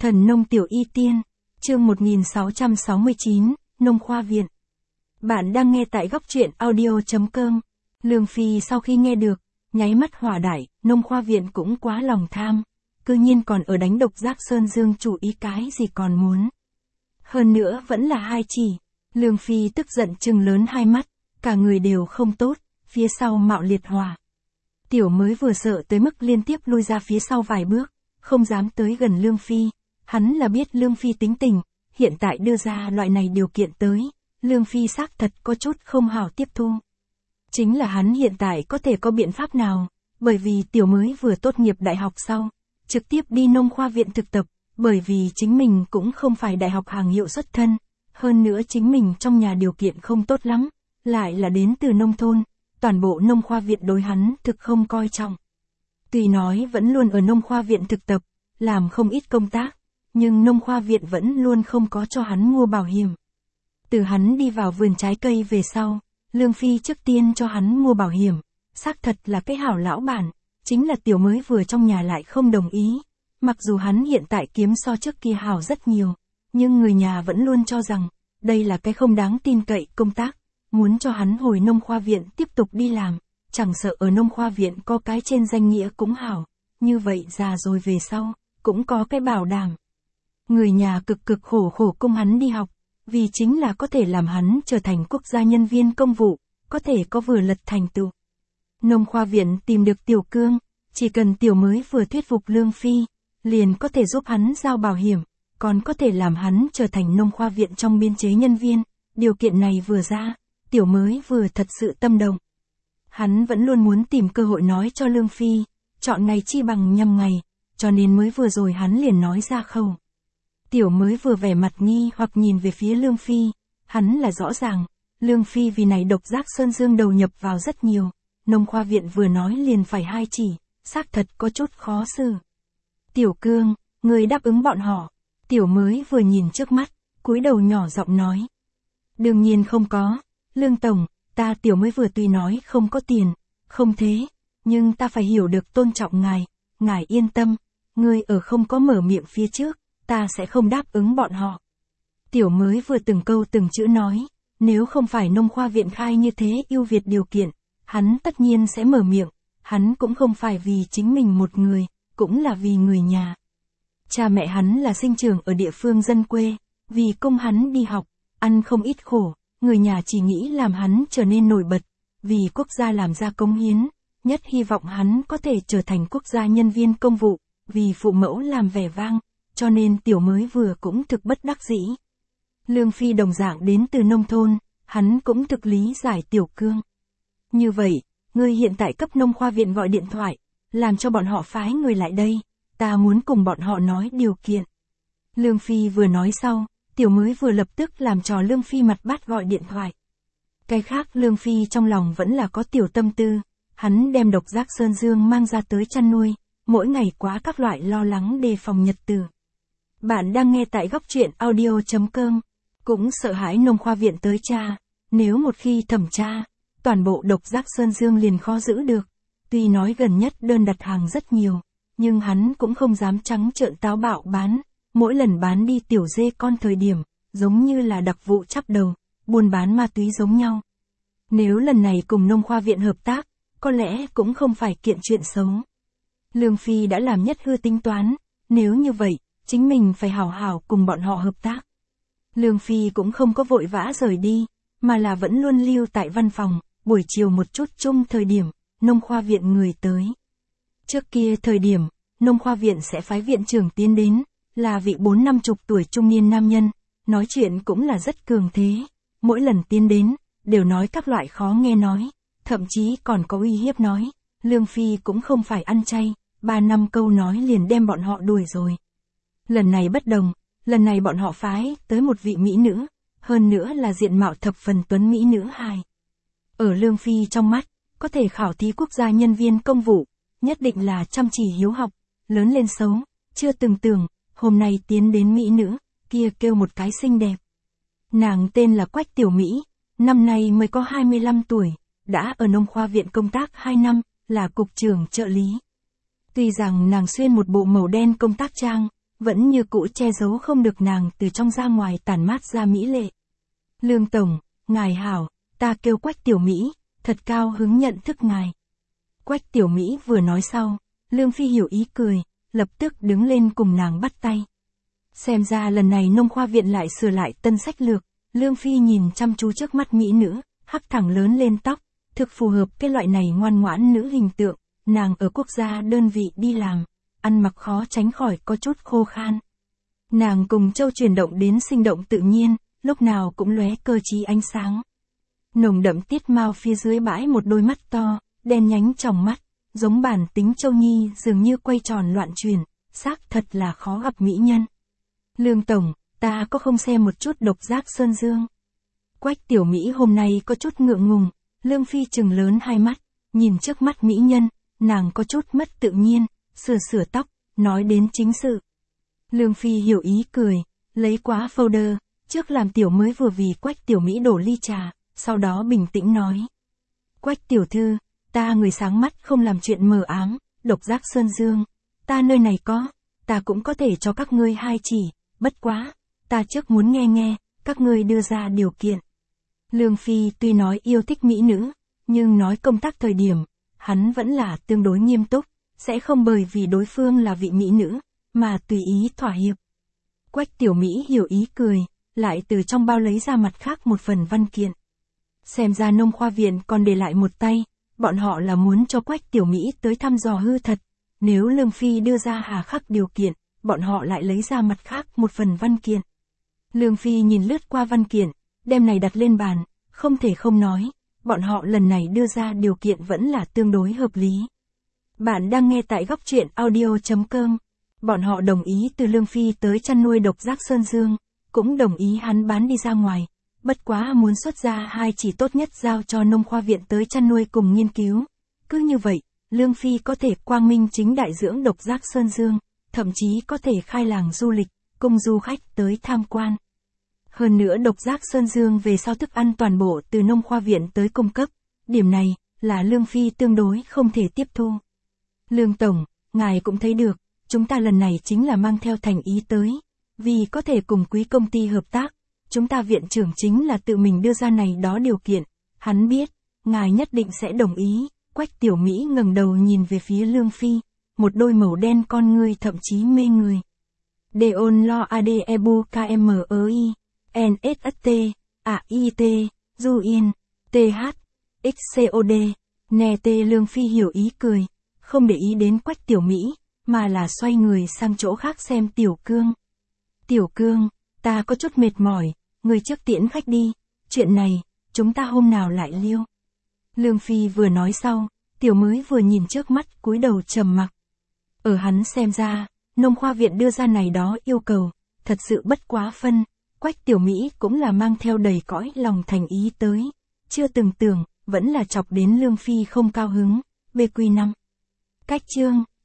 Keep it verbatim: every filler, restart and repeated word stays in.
Thần nông tiểu y tiên, chương một nghìn sáu trăm sáu mươi chín, Nông khoa viện. Bạn đang nghe tại góc truyện audio.com. Lương Phi sau khi nghe được, nháy mắt hỏa đại, Nông khoa viện cũng quá lòng tham, cư nhiên còn ở đánh độc giác Sơn Dương chủ ý cái gì còn muốn. Hơn nữa vẫn là hai chỉ, Lương Phi tức giận trừng lớn hai mắt, cả người đều không tốt, phía sau mạo liệt hỏa. Tiểu mới vừa sợ tới mức liên tiếp lui ra phía sau vài bước, không dám tới gần Lương Phi. Hắn là biết Lương Phi tính tình, hiện tại đưa ra loại này điều kiện tới, Lương Phi xác thật có chút không hảo tiếp thu. Chính là hắn hiện tại có thể có biện pháp nào, bởi vì tiểu mới vừa tốt nghiệp đại học sau, trực tiếp đi nông khoa viện thực tập, bởi vì chính mình cũng không phải đại học hàng hiệu xuất thân, hơn nữa chính mình trong nhà điều kiện không tốt lắm, lại là đến từ nông thôn, toàn bộ nông khoa viện đối hắn thực không coi trọng. Tuy nói vẫn luôn ở nông khoa viện thực tập, làm không ít công tác, nhưng nông khoa viện vẫn luôn không có cho hắn mua bảo hiểm. Từ hắn đi vào vườn trái cây về sau, Lương Phi trước tiên cho hắn mua bảo hiểm, xác thật là cái hảo lão bản, chính là tiểu mới vừa trong nhà lại không đồng ý. Mặc dù hắn hiện tại kiếm so trước kia hảo rất nhiều, nhưng người nhà vẫn luôn cho rằng, đây là cái không đáng tin cậy công tác, muốn cho hắn hồi nông khoa viện tiếp tục đi làm, chẳng sợ ở nông khoa viện có cái trên danh nghĩa cũng hảo, như vậy già rồi về sau, cũng có cái bảo đảm. Người nhà cực cực khổ khổ cung hắn đi học, vì chính là có thể làm hắn trở thành quốc gia nhân viên công vụ, có thể có vừa lật thành tựu. Nông khoa viện tìm được Tiểu Cương, chỉ cần tiểu mới vừa thuyết phục Lương Phi, liền có thể giúp hắn giao bảo hiểm, còn có thể làm hắn trở thành nông khoa viện trong biên chế nhân viên. Điều kiện này vừa ra, tiểu mới vừa thật sự tâm động. Hắn vẫn luôn muốn tìm cơ hội nói cho Lương Phi, chọn ngày chi bằng nhằm ngày, cho nên mới vừa rồi hắn liền nói ra khẩu. Tiểu mới vừa vẻ mặt nghi hoặc nhìn về phía Lương Phi, hắn là rõ ràng, Lương Phi vì này độc giác Sơn Dương đầu nhập vào rất nhiều, nông khoa viện vừa nói liền phải hai chỉ, xác thật có chút khó xử. Tiểu Cương, người đáp ứng bọn họ, tiểu mới vừa nhìn trước mắt, cúi đầu nhỏ giọng nói. Đương nhiên không có, Lương Tổng, ta tiểu mới vừa tuy nói không có tiền, không thế, nhưng ta phải hiểu được tôn trọng ngài, ngài yên tâm, ngươi ở không có mở miệng phía trước, ta sẽ không đáp ứng bọn họ. Tiểu mới vừa từng câu từng chữ nói, nếu không phải nông khoa viện khai như thế ưu việt điều kiện, hắn tất nhiên sẽ mở miệng, hắn cũng không phải vì chính mình một người, cũng là vì người nhà. Cha mẹ hắn là sinh trưởng ở địa phương dân quê, vì供hắn đi học, ăn không ít khổ, người nhà chỉ nghĩ làm hắn trở nên nổi bật, vì quốc gia làm ra công hiến, nhất hy vọng hắn có thể trở thành quốc gia nhân viên công vụ, vì phụ mẫu làm vẻ vang, cho nên tiểu mới vừa cũng thực bất đắc dĩ. Lương Phi đồng dạng đến từ nông thôn, hắn cũng thực lý giải Tiểu Cương. Như vậy, ngươi hiện tại cấp nông khoa viện gọi điện thoại, làm cho bọn họ phái người lại đây, ta muốn cùng bọn họ nói điều kiện. Lương Phi vừa nói sau, tiểu mới vừa lập tức làm trò Lương Phi mặt bắt gọi điện thoại. Cái khác Lương Phi trong lòng vẫn là có tiểu tâm tư, hắn đem độc giác Sơn Dương mang ra tới chăn nuôi, mỗi ngày quá các loại lo lắng đề phòng nhật tử. Bạn đang nghe tại góc truyện audio.com, cũng sợ hãi nông khoa viện tới tra, nếu một khi thẩm tra, toàn bộ độc giác Sơn Dương liền khó giữ được. Tuy nói gần nhất đơn đặt hàng rất nhiều, nhưng hắn cũng không dám trắng trợn táo bạo bán, mỗi lần bán đi tiểu dê con thời điểm, giống như là đặc vụ chắp đầu, buôn bán ma túy giống nhau. Nếu lần này cùng nông khoa viện hợp tác, có lẽ cũng không phải kiện chuyện xấu. Lương Phi đã làm nhất hư tính toán, nếu như vậy, chính mình phải hảo hảo cùng bọn họ hợp tác. Lương Phi cũng không có vội vã rời đi, mà là vẫn luôn lưu tại văn phòng, buổi chiều một chút chung thời điểm, nông khoa viện người tới. Trước kia thời điểm, nông khoa viện sẽ phái viện trưởng tiến đến, là vị bốn năm chục tuổi trung niên nam nhân, nói chuyện cũng là rất cường thế, mỗi lần tiến đến, đều nói các loại khó nghe nói, thậm chí còn có uy hiếp nói, Lương Phi cũng không phải ăn chay, ba năm câu nói liền đem bọn họ đuổi rồi. Lần này bất đồng, lần này bọn họ phái tới một vị mỹ nữ, hơn nữa là diện mạo thập phần tuấn mỹ nữ hài. Ở Lương Phi trong mắt, có thể khảo thí quốc gia nhân viên công vụ, nhất định là chăm chỉ hiếu học, lớn lên xấu, chưa từng tưởng, hôm nay tiến đến mỹ nữ, kia kêu một cái xinh đẹp. Nàng tên là Quách Tiểu Mỹ, năm nay mới có hai mươi lăm tuổi, đã ở nông khoa viện công tác hai năm, là cục trưởng trợ lý. Tuy rằng nàng xuyên một bộ màu đen công tác trang, vẫn như cũ che giấu không được nàng từ trong ra ngoài tản mát ra mỹ lệ. Lương Tổng, ngài hảo, ta kêu Quách Tiểu Mỹ, thật cao hứng nhận thức ngài. Quách Tiểu Mỹ vừa nói sau, Lương Phi hiểu ý cười, lập tức đứng lên cùng nàng bắt tay. Xem ra lần này Nông Khoa Viện lại sửa lại tân sách lược, Lương Phi nhìn chăm chú trước mắt mỹ nữ, hắc thẳng lớn lên tóc, thực phù hợp cái loại này ngoan ngoãn nữ hình tượng, nàng ở quốc gia đơn vị đi làm, ăn mặc khó tránh khỏi có chút khô khan. Nàng cùng Châu chuyển động đến sinh động tự nhiên, lúc nào cũng lóe cơ trí ánh sáng. Nồng đậm tiết mao phía dưới bãi một đôi mắt to, đen nhánh tròng mắt, giống bản tính Châu Nhi dường như quay tròn loạn chuyển, xác thật là khó gặp mỹ nhân. Lương Tổng, ta có không xem một chút Độc Giác Sơn Dương. Quách Tiểu Mỹ hôm nay có chút ngượng ngùng, Lương Phi trừng lớn hai mắt, nhìn trước mắt mỹ nhân, nàng có chút mất tự nhiên, sửa sửa tóc, nói đến chính sự. Lương Phi hiểu ý cười, lấy quá folder, trước làm tiểu mới vừa vì Quách Tiểu Mỹ đổ ly trà, sau đó bình tĩnh nói. Quách Tiểu Thư, ta người sáng mắt không làm chuyện mờ ám, Độc Giác Sơn Dương, ta nơi này có, ta cũng có thể cho các ngươi hai chỉ, bất quá, ta trước muốn nghe nghe, các ngươi đưa ra điều kiện. Lương Phi tuy nói yêu thích mỹ nữ, nhưng nói công tác thời điểm, hắn vẫn là tương đối nghiêm túc, sẽ không bởi vì đối phương là vị mỹ nữ, mà tùy ý thỏa hiệp. Quách Tiểu Mỹ hiểu ý cười, lại từ trong bao lấy ra mặt khác một phần văn kiện. Xem ra Nông Khoa Viện còn để lại một tay, bọn họ là muốn cho Quách Tiểu Mỹ tới thăm dò hư thật, nếu Lương Phi đưa ra hà khắc điều kiện, bọn họ lại lấy ra mặt khác một phần văn kiện. Lương Phi nhìn lướt qua văn kiện, đem này đặt lên bàn, không thể không nói, bọn họ lần này đưa ra điều kiện vẫn là tương đối hợp lý. Bạn đang nghe tại góc truyện audio chấm com. Bọn họ đồng ý từ Lương Phi tới chăn nuôi Độc Giác Sơn Dương, cũng đồng ý hắn bán đi ra ngoài, bất quá muốn xuất ra hai chỉ tốt nhất giao cho Nông Khoa Viện tới chăn nuôi cùng nghiên cứu. Cứ như vậy, Lương Phi có thể quang minh chính đại dưỡng Độc Giác Sơn Dương, thậm chí có thể khai làng du lịch, cùng du khách tới tham quan. Hơn nữa Độc Giác Sơn Dương về sau thức ăn toàn bộ từ Nông Khoa Viện tới cung cấp, điểm này là Lương Phi tương đối không thể tiếp thu. Lương Tổng, ngài cũng thấy được, chúng ta lần này chính là mang theo thành ý tới, vì có thể cùng quý công ty hợp tác, chúng ta viện trưởng chính là tự mình đưa ra này đó điều kiện, hắn biết, ngài nhất định sẽ đồng ý. Quách Tiểu Mỹ ngẩng đầu nhìn về phía Lương Phi, một đôi màu đen con ngươi thậm chí mê người. Deon lo adebu kmoi, nst, ait, duin, th, xcod, nè tê. Lương Phi hiểu ý cười, không để ý đến Quách Tiểu Mỹ, mà là xoay người sang chỗ khác xem Tiểu Cương. Tiểu Cương, ta có chút mệt mỏi, người trước tiễn khách đi, chuyện này, chúng ta hôm nào lại liêu. Lương Phi vừa nói sau, Tiểu mới vừa nhìn trước mắt cúi đầu trầm mặc. Ở hắn xem ra, Nông Khoa Viện đưa ra này đó yêu cầu, thật sự bất quá phân, Quách Tiểu Mỹ cũng là mang theo đầy cõi lòng thành ý tới, chưa từng tưởng, vẫn là chọc đến Lương Phi không cao hứng. bê quy năm. Cách chương